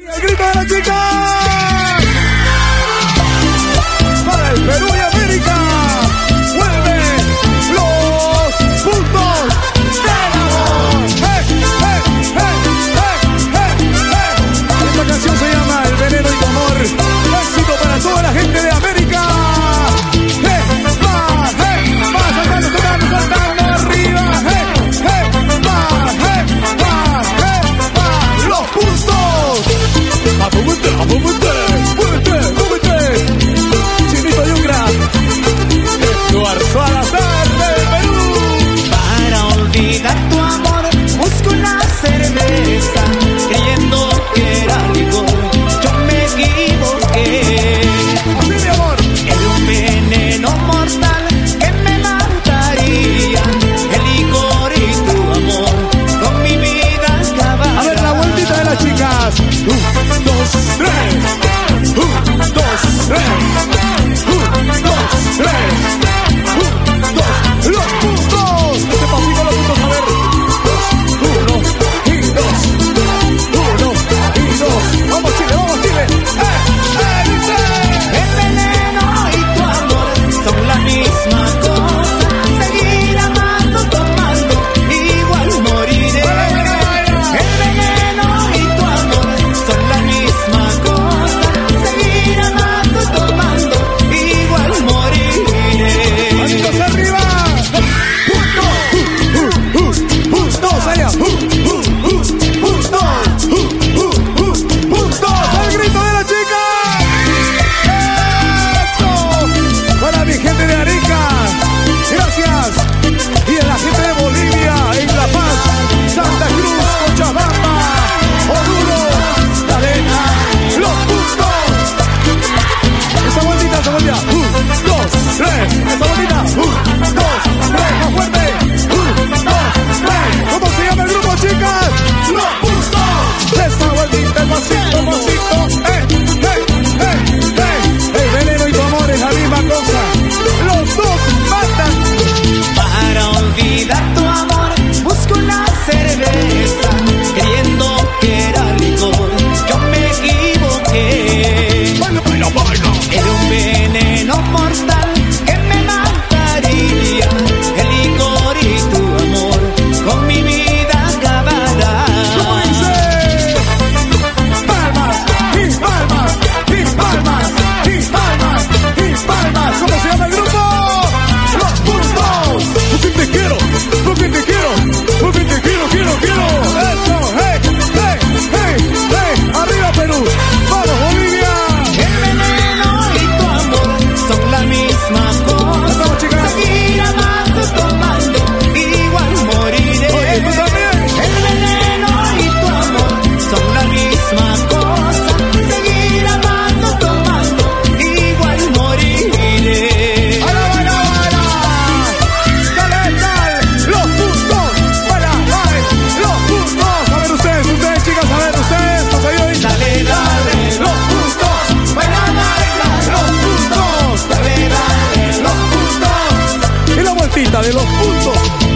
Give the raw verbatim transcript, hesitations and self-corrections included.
El grito de la chica para el Perú y América. Vuelve los puntos del amor. Hey, hey, hey, hey, hey, hey. Esta canción se llama El veneno y tu amor. Éxito para toda la gente de América. Hey, va, hey, va, saltando, saltando, saltando arriba. Hey, hey, va, hey, va, hey, va. Los puntos. ¡Apúbete, apúbete! ¡Apúbete, apúbete! Chinito Yucra, Eduardo Salazar del Perú. Para olvidar tu amor, busco una cerveza, creyendo que era licor. Yo me equivoqué. Así, mi amor. Era un veneno mortal que me mataría. El licor y tu amor con mi vida acabará. A ver la vueltita de las chicas. Un, dos, tres. Un, dos, tres. Un, dos, tres. Un, dos, los puntos. Este pasito los puntos, a ver. Dos, uno y dos. Uno y dos. Vamos Chile, vamos Chile. ¡Eh, eh, dice! El veneno y tu amor son la misma cosa. Seguir amando, tomando, igual moriré. El veneno y tu amor son la misma cosa. Seguir amando, tomando, igual moriré. ¡Manitos arriba! ¡Puntos! ¡Uh, uh, uh! ¡Puntos allá! ¡Uh, uh, uh! ¡Puntos! ¡Uh, uh, uh! ¡Puntos! ¡El grito de la chica! ¡Eso! Para mi gente de Arica, gracias. Y a la gente de Bolivia, en La Paz, Santa Cruz, Cochabamba, Oruro, La Arena, los puntos. Esa vueltita, esa vueltita. Un, dos, tres. Esa vueltita. Un, dos, tres. Más fuerte. Un, dos, tres. ¿Cómo se llama el grupo, chicas? Los puntos. Esa vueltita, el pasito, pasito. Eh, eh, eh, eh. El veneno y tu amor es la misma cosa. Los dos matan. Para olvidar tu amor, busco una cerveza, creyendo que era licor. Yo me equivoqué. Baila, baila, baila. Era un veneno mortal que me mataría. El licor y tu amor con mi vida acabará. ¿Cómo dice? Palmas y palmas y palmas y palmas y palmas. ¿Cómo se llama el grupo? Los puntos. Porque te quiero, porque te quiero, porque te quiero, quiero, quiero. Eso, hey, hey, hey, hey. Arriba Perú, vamos Bolivia. El veneno y tu amor son la misma cosa. Vamos, chicas. Seguir amando, tomando, igual moriré. Oye, tú también. El veneno y tu amor son la misma cosa. Seguir amando, tomando, igual moriré. ¡Para, para, para! ¡Dale, dale! ¡Los puntos! ¡Para, dale! ¡Los puntos! A ver ustedes, ustedes chicas, a ver ustedes. ¿Estás ahí hoy? Dale, dale, ¡Los puntos! baila, baila, ¡Los puntos! dale, dale, los puntos. Y la vueltita de los puntos.